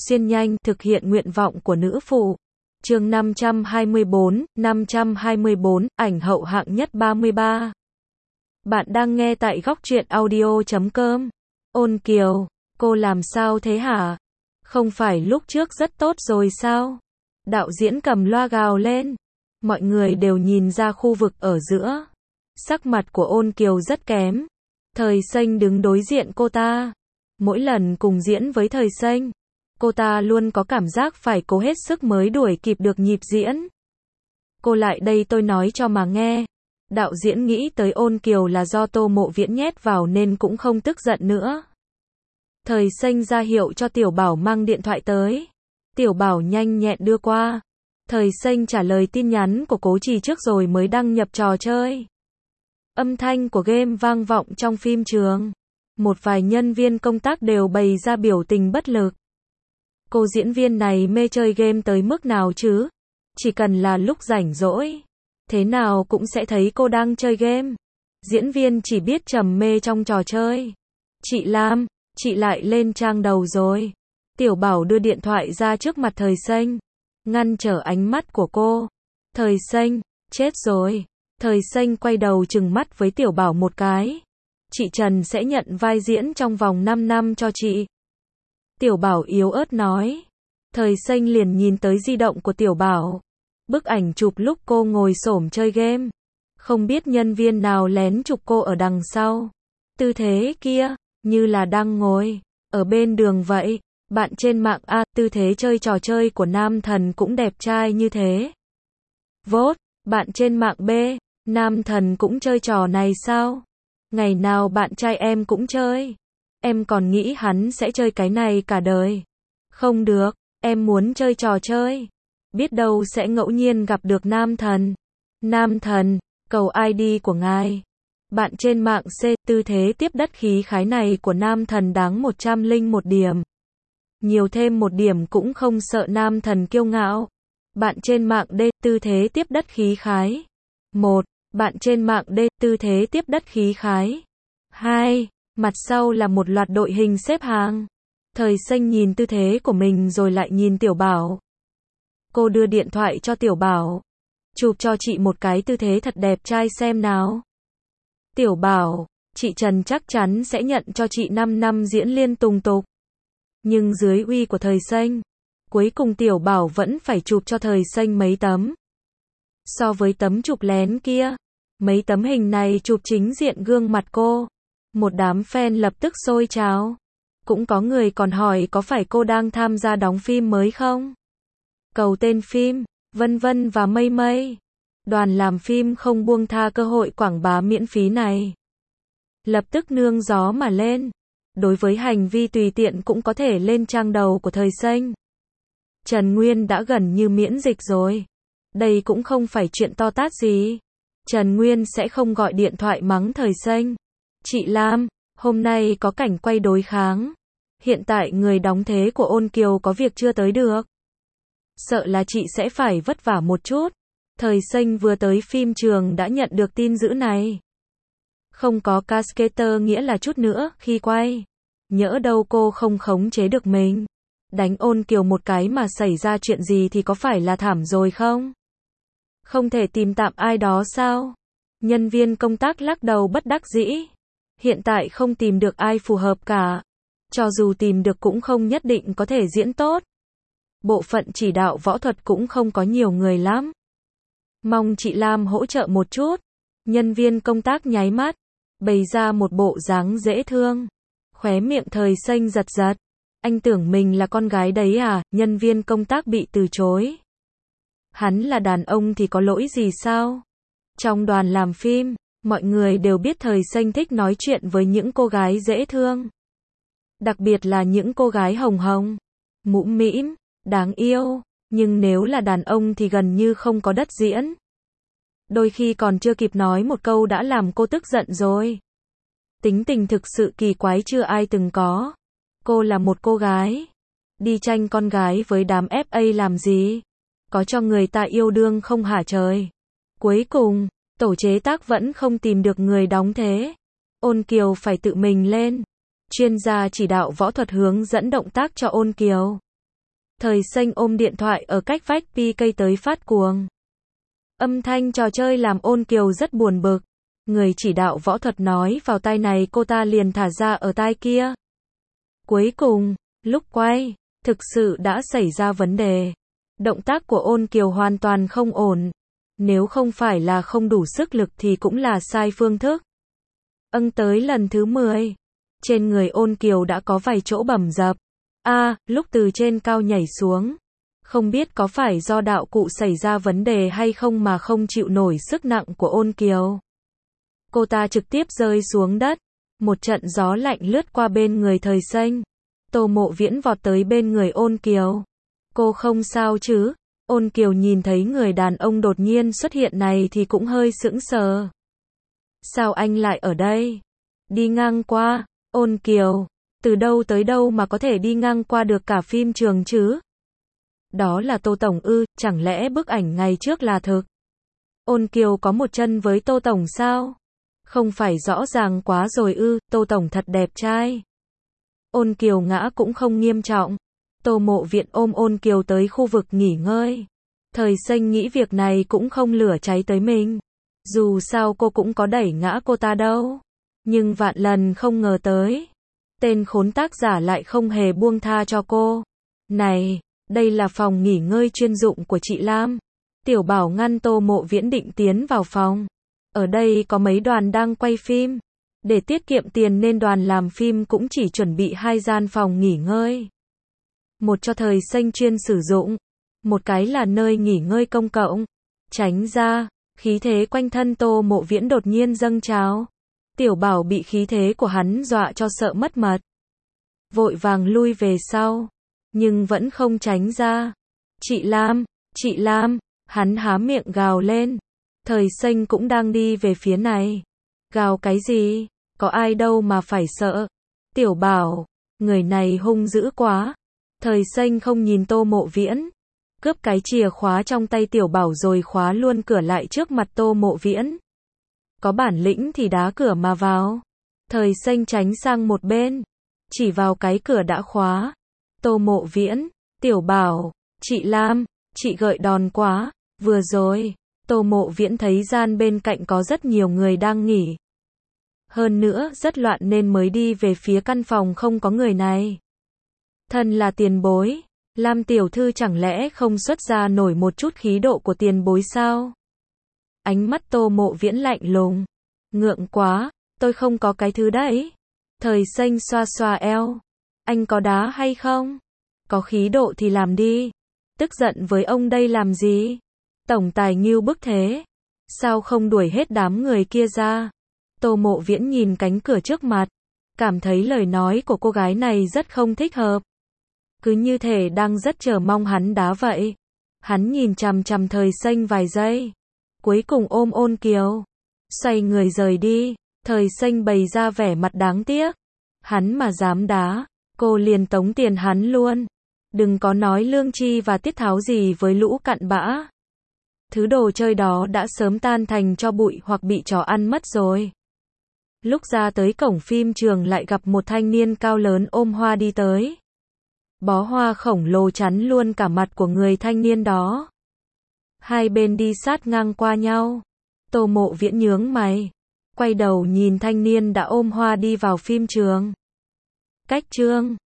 xuyên nhanh, thực hiện nguyện vọng của nữ phụ. Chương 524, ảnh hậu hạng nhất 33. Bạn đang nghe tại góc truyện audio.com. Ôn Kiều, cô làm sao thế hả? Không phải lúc trước rất tốt rồi sao? Đạo diễn cầm loa gào lên. Mọi người đều nhìn ra khu vực ở giữa. Sắc mặt của Ôn Kiều rất kém. Thời Xanh đứng đối diện cô ta. Mỗi lần cùng diễn với Thời Xanh, cô ta luôn có cảm giác phải cố hết sức mới đuổi kịp được nhịp diễn. Cô lại đây tôi nói cho mà nghe. Đạo diễn nghĩ tới Ôn Kiều là do Tô Mộ Viễn nhét vào nên cũng không tức giận nữa. Thời Xanh ra hiệu cho Tiểu Bảo mang điện thoại tới. Tiểu Bảo nhanh nhẹn đưa qua. Thời Xanh trả lời tin nhắn của Cố Trì trước rồi mới đăng nhập trò chơi. Âm thanh của game vang vọng trong phim trường. Một vài nhân viên công tác đều bày ra biểu tình bất lực. Cô diễn viên này mê chơi game tới mức nào chứ? Chỉ cần là lúc rảnh rỗi, thế nào cũng sẽ thấy cô đang chơi game. Diễn viên chỉ biết trầm mê trong trò chơi. Chị Lam, chị lại lên trang đầu rồi. Tiểu Bảo đưa điện thoại ra trước mặt Thời Xanh, ngăn trở ánh mắt của cô. Thời Xanh, chết rồi. Thời Xanh quay đầu trừng mắt với Tiểu Bảo một cái. Chị Trần sẽ nhận vai diễn trong vòng 5 năm cho chị. Tiểu Bảo yếu ớt nói. Thời Xanh liền nhìn tới di động của Tiểu Bảo. Bức ảnh chụp lúc cô ngồi xổm chơi game. Không biết nhân viên nào lén chụp cô ở đằng sau. Tư thế kia, như là đang ngồi ở bên đường vậy. Bạn trên mạng A, tư thế chơi trò chơi của nam thần cũng đẹp trai như thế. Vốt, bạn trên mạng B, nam thần cũng chơi trò này sao? Ngày nào bạn trai em cũng chơi. Em còn nghĩ hắn sẽ chơi cái này cả đời. Không được, em muốn chơi trò chơi. Biết đâu sẽ ngẫu nhiên gặp được nam thần. Nam thần, cầu ID của ngài. Bạn trên mạng C, tư thế tiếp đất khí khái này của nam thần đáng 101 điểm. Nhiều thêm một điểm cũng không sợ nam thần kiêu ngạo. Bạn trên mạng D, tư thế tiếp đất khí khái. 1. Bạn trên mạng D, tư thế tiếp đất khí khái. 2. Mặt sau là một loạt đội hình xếp hàng. Thời Xanh nhìn tư thế của mình rồi lại nhìn Tiểu Bảo. Cô đưa điện thoại cho Tiểu Bảo. Chụp cho chị một cái tư thế thật đẹp trai xem nào. Tiểu Bảo, chị Trần chắc chắn sẽ nhận cho chị 5 năm diễn liên tùng tục. Nhưng dưới uy của Thời Xanh, cuối cùng Tiểu Bảo vẫn phải chụp cho Thời Xanh mấy tấm. So với tấm chụp lén kia, mấy tấm hình này chụp chính diện gương mặt cô. Một đám fan lập tức sôi trào. Cũng có người còn hỏi có phải cô đang tham gia đóng phim mới không? Cầu tên phim, vân vân và mây mây. Đoàn làm phim không buông tha cơ hội quảng bá miễn phí này. Lập tức nương gió mà lên. Đối với hành vi tùy tiện cũng có thể lên trang đầu của Thời Xanh. Trần Nguyên đã gần như miễn dịch rồi. Đây cũng không phải chuyện to tát gì. Trần Nguyên sẽ không gọi điện thoại mắng Thời Xanh. Chị Lam, hôm nay có cảnh quay đối kháng. Hiện tại người đóng thế của Ôn Kiều có việc chưa tới được. Sợ là chị sẽ phải vất vả một chút. Thời Xanh vừa tới phim trường đã nhận được tin dữ này. Không có cascader nghĩa là chút nữa khi quay. Nhỡ đâu cô không khống chế được mình. Đánh Ôn Kiều một cái mà xảy ra chuyện gì thì có phải là thảm rồi không? Không thể tìm tạm ai đó sao? Nhân viên công tác lắc đầu bất đắc dĩ. Hiện tại không tìm được ai phù hợp cả. Cho dù tìm được cũng không nhất định có thể diễn tốt. Bộ phận chỉ đạo võ thuật cũng không có nhiều người lắm. Mong chị Lam hỗ trợ một chút. Nhân viên công tác nháy mắt, bày ra một bộ dáng dễ thương. Khóe miệng Thời Xanh giật giật. Anh tưởng mình là con gái đấy à? Nhân viên công tác bị từ chối. Hắn là đàn ông thì có lỗi gì sao? Trong đoàn làm phim, mọi người đều biết Thời Xanh thích nói chuyện với những cô gái dễ thương. Đặc biệt là những cô gái hồng hồng, mũm mĩm, đáng yêu. Nhưng nếu là đàn ông thì gần như không có đất diễn. Đôi khi còn chưa kịp nói một câu đã làm cô tức giận rồi. Tính tình thực sự kỳ quái chưa ai từng có. Cô là một cô gái. Đi tranh con gái với đám FA làm gì? Có cho người ta yêu đương không hả trời? Cuối cùng, tổ chế tác vẫn không tìm được người đóng thế. Ôn Kiều phải tự mình lên. Chuyên gia chỉ đạo võ thuật hướng dẫn động tác cho Ôn Kiều. Thời xanh ôm điện thoại ở cách vách PK tới phát cuồng. Âm thanh trò chơi làm Ôn Kiều rất buồn bực. Người chỉ đạo võ thuật nói vào tai này cô ta liền thả ra ở tai kia. Cuối cùng, lúc quay, thực sự đã xảy ra vấn đề. Động tác của Ôn Kiều hoàn toàn không ổn. Nếu không phải là không đủ sức lực thì cũng là sai phương thức. Tới lần thứ 10. Trên người Ôn Kiều đã có vài chỗ bầm dập. Lúc từ trên cao nhảy xuống. Không biết có phải do đạo cụ xảy ra vấn đề hay không mà không chịu nổi sức nặng của Ôn Kiều. Cô ta trực tiếp rơi xuống đất. Một trận gió lạnh lướt qua bên người Thời Xanh. Tô Mộ Viễn vọt tới bên người Ôn Kiều. Cô không sao chứ? Ôn Kiều nhìn thấy người đàn ông đột nhiên xuất hiện này thì cũng hơi sững sờ. Sao anh lại ở đây? Đi ngang qua. Ôn Kiều, từ đâu tới đâu mà có thể đi ngang qua được cả phim trường chứ? Đó là Tô Tổng ư, chẳng lẽ bức ảnh ngày trước là thực? Ôn Kiều có một chân với Tô Tổng sao? Không phải rõ ràng quá rồi ư, Tô Tổng thật đẹp trai. Ôn Kiều ngã cũng không nghiêm trọng. Tô Mộ Viễn ôm Ôn Kiều tới khu vực nghỉ ngơi. Thời Xanh nghĩ việc này cũng không lửa cháy tới mình. Dù sao cô cũng có đẩy ngã cô ta đâu. Nhưng vạn lần không ngờ tới. Tên khốn tác giả lại không hề buông tha cho cô. Này, đây là phòng nghỉ ngơi chuyên dụng của chị Lam. Tiểu Bảo ngăn Tô Mộ Viễn định tiến vào phòng. Ở đây có mấy đoàn đang quay phim. Để tiết kiệm tiền nên đoàn làm phim cũng chỉ chuẩn bị 2 gian phòng nghỉ ngơi. Một cho Thời Xanh chuyên sử dụng. Một cái là nơi nghỉ ngơi công cộng. Tránh ra, khí thế quanh thân Tô Mộ Viễn đột nhiên dâng trào. Tiểu Bảo bị khí thế của hắn dọa cho sợ mất mật. Vội vàng lui về sau. Nhưng vẫn không tránh ra. Chị Lam, hắn há miệng gào lên. Thời Xanh cũng đang đi về phía này. Gào cái gì? Có ai đâu mà phải sợ. Tiểu Bảo, người này hung dữ quá. Thời Xanh không nhìn Tô Mộ Viễn. Cướp cái chìa khóa trong tay Tiểu Bảo rồi khóa luôn cửa lại trước mặt Tô Mộ Viễn. Có bản lĩnh thì đá cửa mà vào. Thời Xanh tránh sang một bên. Chỉ vào cái cửa đã khóa. Tô Mộ Viễn, Tiểu Bảo, chị Lam, chị gợi đòn quá. Vừa rồi, Tô Mộ Viễn thấy gian bên cạnh có rất nhiều người đang nghỉ. Hơn nữa rất loạn nên mới đi về phía căn phòng không có người này. Thân là tiền bối. Lam tiểu thư chẳng lẽ không xuất ra nổi một chút khí độ của tiền bối sao? Ánh mắt Tô Mộ Viễn lạnh lùng. Ngượng quá, tôi không có cái thứ đấy. Thời Xanh xoa xoa eo. Anh có đá hay không? Có khí độ thì làm đi. Tức giận với ông đây làm gì? Tổng tài ngưu bức thế. Sao không đuổi hết đám người kia ra? Tô Mộ Viễn nhìn cánh cửa trước mặt. Cảm thấy lời nói của cô gái này rất không thích hợp. Cứ như thể đang rất chờ mong hắn đá vậy. Hắn nhìn chằm chằm Thời Xanh vài giây. Cuối cùng ôm Ôn Kiều. Xoay người rời đi. Thời Xanh bày ra vẻ mặt đáng tiếc. Hắn mà dám đá, cô liền tống tiền hắn luôn. Đừng có nói lương tri và tiết tháo gì với lũ cặn bã. Thứ đồ chơi đó đã sớm tan thành tro bụi hoặc bị chó ăn mất rồi. Lúc ra tới cổng phim trường lại gặp một thanh niên cao lớn ôm hoa đi tới. Bó hoa khổng lồ chắn luôn cả mặt của người thanh niên đó. Hai bên đi sát ngang qua nhau. Tô Mộ Viễn nhướng mày. Quay đầu nhìn thanh niên đã ôm hoa đi vào phim trường. Cách chương